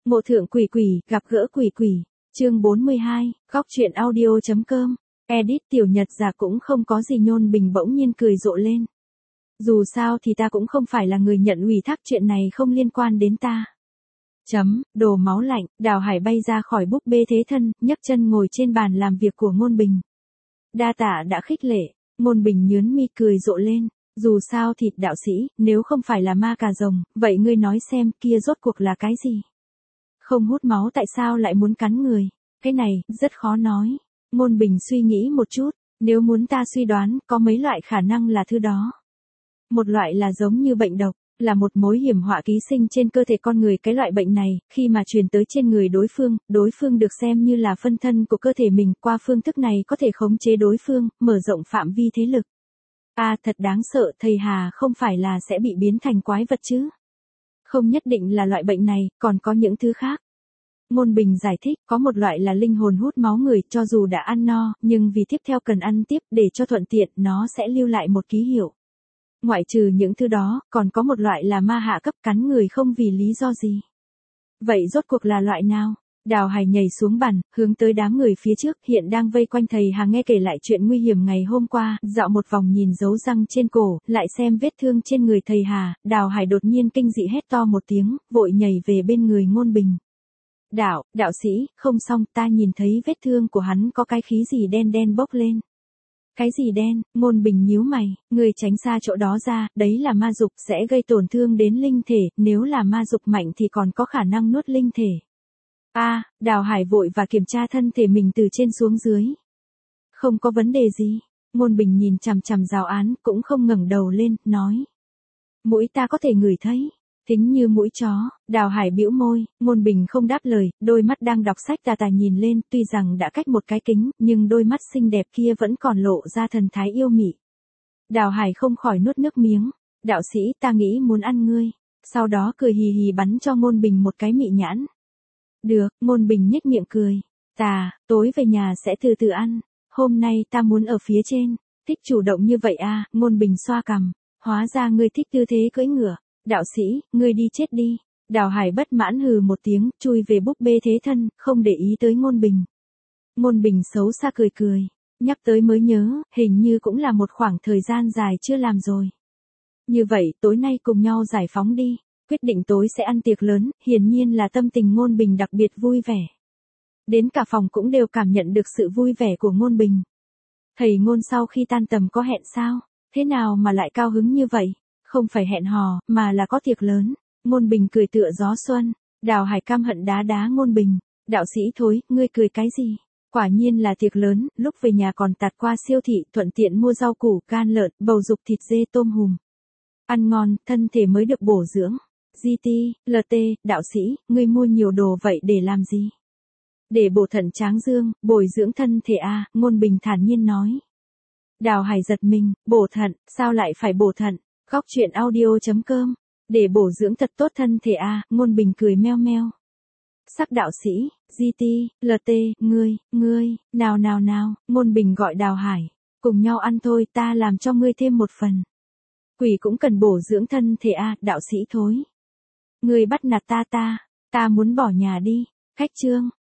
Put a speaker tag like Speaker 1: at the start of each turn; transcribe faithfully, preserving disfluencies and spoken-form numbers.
Speaker 1: Mộ thượng quỷ quỷ, gặp gỡ quỷ quỷ. Chương bốn mươi hai, góc truyện audio.com. Edit tiểu nhật giả cũng không có gì. Nhôn Bình bỗng nhiên cười rộ lên. Dù sao thì ta cũng không phải là người nhận ủy thác, chuyện này không liên quan đến ta. Chấm, đồ máu lạnh. Đào Hải bay ra khỏi búp bê thế thân, nhấc chân ngồi trên bàn làm việc của Ngôn Bình. Đa tạ đã khích lệ. Ngôn Bình nhướn mi cười rộ lên. Dù sao thì đạo sĩ, nếu không phải là ma cà rồng, vậy ngươi nói xem kia rốt cuộc là cái gì? Không hút máu tại sao lại muốn cắn người? Cái này, rất khó nói. Ngôn Bình suy nghĩ một chút, nếu muốn ta suy đoán, có mấy loại khả năng là thứ đó. Một loại là giống như bệnh độc, là một mối hiểm họa ký sinh trên cơ thể con người. Cái loại bệnh này, khi mà truyền tới trên người đối phương, đối phương được xem như là phân thân của cơ thể mình, qua phương thức này có thể khống chế đối phương, mở rộng phạm vi thế lực. À, thật đáng sợ, thầy Hà không phải là sẽ bị biến thành quái vật chứ? Không nhất định là loại bệnh này, còn có những thứ khác. Ngôn Bình giải thích, có một loại là linh hồn hút máu người, cho dù đã ăn no, nhưng vì tiếp theo cần ăn tiếp, để cho thuận tiện, nó sẽ lưu lại một ký hiệu. Ngoại trừ những thứ đó, còn có một loại là ma hạ cấp, cắn người không vì lý do gì. Vậy rốt cuộc là loại nào? Đào Hải nhảy xuống bàn, hướng tới đám người phía trước, hiện đang vây quanh thầy Hà nghe kể lại chuyện nguy hiểm ngày hôm qua, dạo một vòng nhìn dấu răng trên cổ, lại xem vết thương trên người thầy Hà. Đào Hải đột nhiên kinh dị hét to một tiếng, vội nhảy về bên người Ngôn Bình. Đạo, đạo sĩ, không xong, ta nhìn thấy vết thương của hắn có cái khí gì đen đen bốc lên. Cái gì đen? Ngôn Bình nhíu mày, người tránh xa chỗ đó ra, đấy là ma dục, sẽ gây tổn thương đến linh thể, nếu là ma dục mạnh thì còn có khả năng nuốt linh thể. A, à, Đào Hải vội và kiểm tra thân thể mình từ trên xuống dưới. Không có vấn đề gì. Ngôn Bình nhìn chằm chằm giáo án, cũng không ngẩng đầu lên, nói. Mũi ta có thể ngửi thấy. Tính như mũi chó. Đào Hải bĩu môi, Ngôn Bình không đáp lời, đôi mắt đang đọc sách tà tà nhìn lên, tuy rằng đã cách một cái kính, nhưng đôi mắt xinh đẹp kia vẫn còn lộ ra thần thái yêu mị. Đào Hải không khỏi nuốt nước miếng. Đạo sĩ, ta nghĩ muốn ăn ngươi. Sau đó cười hì hì bắn cho Ngôn Bình một cái mị nhãn. Được, Ngôn Bình nhếch miệng cười. Ta, tối về nhà sẽ từ từ ăn. Hôm nay ta muốn ở phía trên. Thích chủ động như vậy à? Ngôn Bình xoa cằm. Hóa ra ngươi thích tư thế cưỡi ngựa. Đạo sĩ, ngươi đi chết đi. Đào Hải bất mãn hừ một tiếng, chui về búp bê thế thân, không để ý tới Ngôn Bình. Ngôn Bình xấu xa cười cười. Nhắc tới mới nhớ, hình như cũng là một khoảng thời gian dài chưa làm rồi. Như vậy, tối nay cùng nhau giải phóng đi. Quyết định tối sẽ ăn tiệc lớn, hiển nhiên là tâm tình Ngôn Bình đặc biệt vui vẻ. Đến cả phòng cũng đều cảm nhận được sự vui vẻ của Ngôn Bình. Thầy Ngôn sau khi tan tầm có hẹn sao? Thế nào mà lại cao hứng như vậy? Không phải hẹn hò, mà là có tiệc lớn. Ngôn Bình cười tựa gió xuân. Đào Hải căm hận đá đá Ngôn Bình. Đạo sĩ thối, ngươi cười cái gì? Quả nhiên là tiệc lớn, lúc về nhà còn tạt qua siêu thị, thuận tiện mua rau củ, gan lợn, bầu dục, thịt dê, tôm hùm. Ăn ngon, thân thể mới được bổ dưỡng. giê tê, lờ tê, đạo sĩ, ngươi mua nhiều đồ vậy để làm gì? Để bổ thận tráng dương, bồi dưỡng thân thể a, Ngôn Bình thản nhiên nói. Đào Hải giật mình, bổ thận, sao lại phải bổ thận? Góc truyện audio.com. Để bổ dưỡng thật tốt thân thể a, Ngôn Bình cười meo meo. Sắc đạo sĩ, giê tê, lờ tê, ngươi, ngươi, nào nào nào, Ngôn Bình gọi Đào Hải. Cùng nhau ăn thôi, ta làm cho ngươi thêm một phần. Quỷ cũng cần bổ dưỡng thân thể a, đạo sĩ thối. Ngươi bắt nạt ta ta, ta muốn bỏ nhà đi. Khách trương,